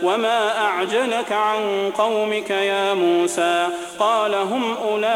وما أعجلك عن قومك يا موسى؟ قال هم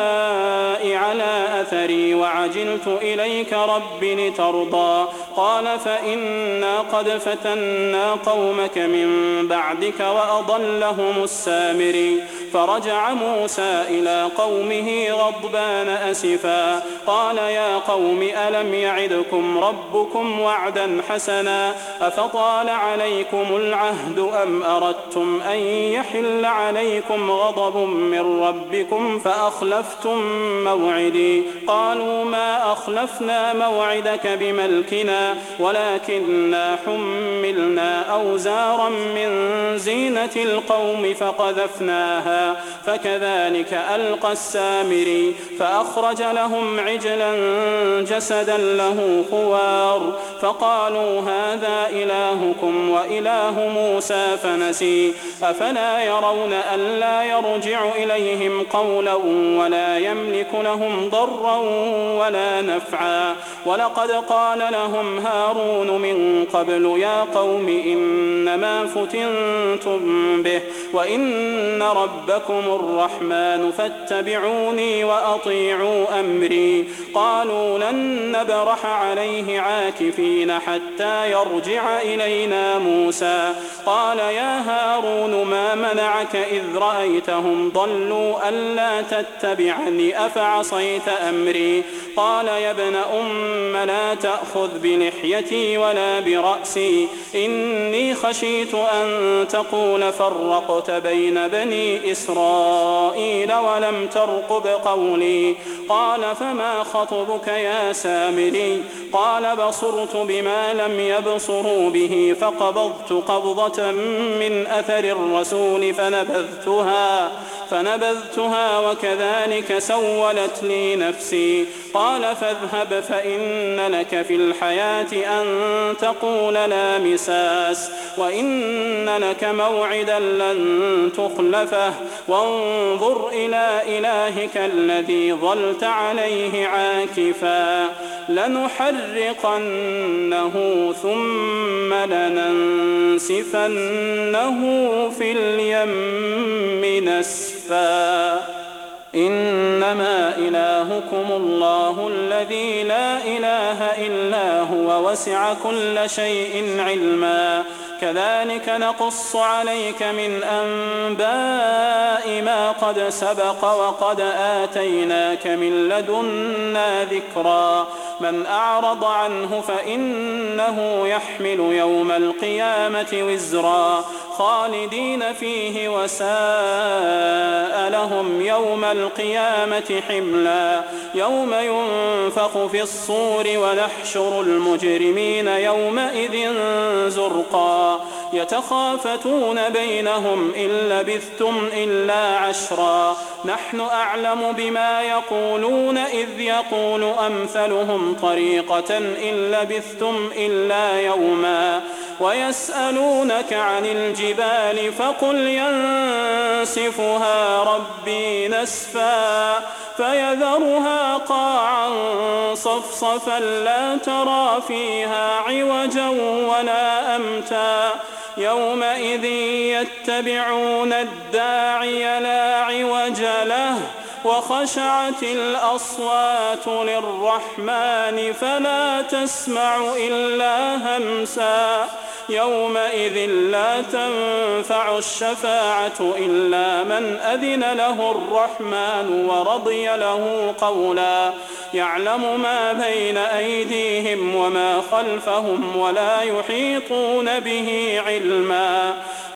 أولئك على أثري وعجلت إليك رب لترضى. قال فإنا قد فتنا قومك من بعدك وأضلهم السامري. فرجع موسى إلى قومه غضبان أسفا قال يا قوم ألم يعدكم ربكم وعدا حسنا أفطال عليكم العهد أم أردتم أن يحل عليكم غضب من ربكم فأخلفتم موعدي؟ قالوا ما أخلفنا موعدك بملكنا ولكننا حملنا أوزارا من زينة القوم فقذفناها فكذلك ألقى السامري. فأخرج لهم عجلا جسدا له خوار فقالوا هذا إلهكم وإله موسى فنسي. أفلا يرون ألا يرجع إليهم قولا ولا يملك لهم ضرا ولا نفعا؟ ولقد قال لهم هارون من قبل يا قوم إنما فتنتم به وإن ربكم الرحمن فاتبعوني وأطيعوا أمري. قالوا لن نبرح عليه عاكفين حتى يرجع إلينا موسى. قال يا هارون ما منعك إذ رأيتهم ضلوا ألا تتبعني أفعصيت أمري؟ قال يا ابن أم لا تأخذ بلحيتي ولا برأسي إني خشيت أن تقول فرقت بين بني إسرائيل ولم ترقب قولي. قال فما خطبك يا سامري؟ قال بصرت بما لم يبصروا به فقبضت قبضة من أثر الرسول فنبذتها وكذلك سولت لي نفسي. قال فاذهب فإن لك في الحياة أن تقول لا مساس وإن لك موعدا لن تخلفه وانظر إلى إلهك الذي ظلت عليه عاكفا لنحرقنه ثم لننسفنه في اليم نسفا. إنما إلهكم الله الذي لا إله إلا هو وسع كل شيء علما. كذلك نقص عليك من أنباء ما قد سبق وقد آتيناك من لدنا ذكرا. من أعرض عنه فإنه يحمل يوم القيامة وزرا خالدين فيه وساء لهم يوم القيامة حملا. يوم ينفخ في الصور ونحشر المجرمين يومئذ زرقا يتخافتون بينهم إن لبثتم إلا عشرا نحن أعلم بما يقولون إذ يقول أمثلهم طريقة إن لبثتم إلا يوما ويسألونك عن الجبال فقل ينسفها ربي نسفا فيذرها قاعا صفصفا لا ترى فيها عوجا ولا أمتا. يومئذ يتبعون الداعي لا عوج له وخشعت الأصوات للرحمن فلا تسمع إلا همسا. يومئذ لا تنفع الشفاعة إلا من أذن له الرحمن ورضي له قولا. يعلم ما بين أيديهم وما خلفهم ولا يحيطون به علما.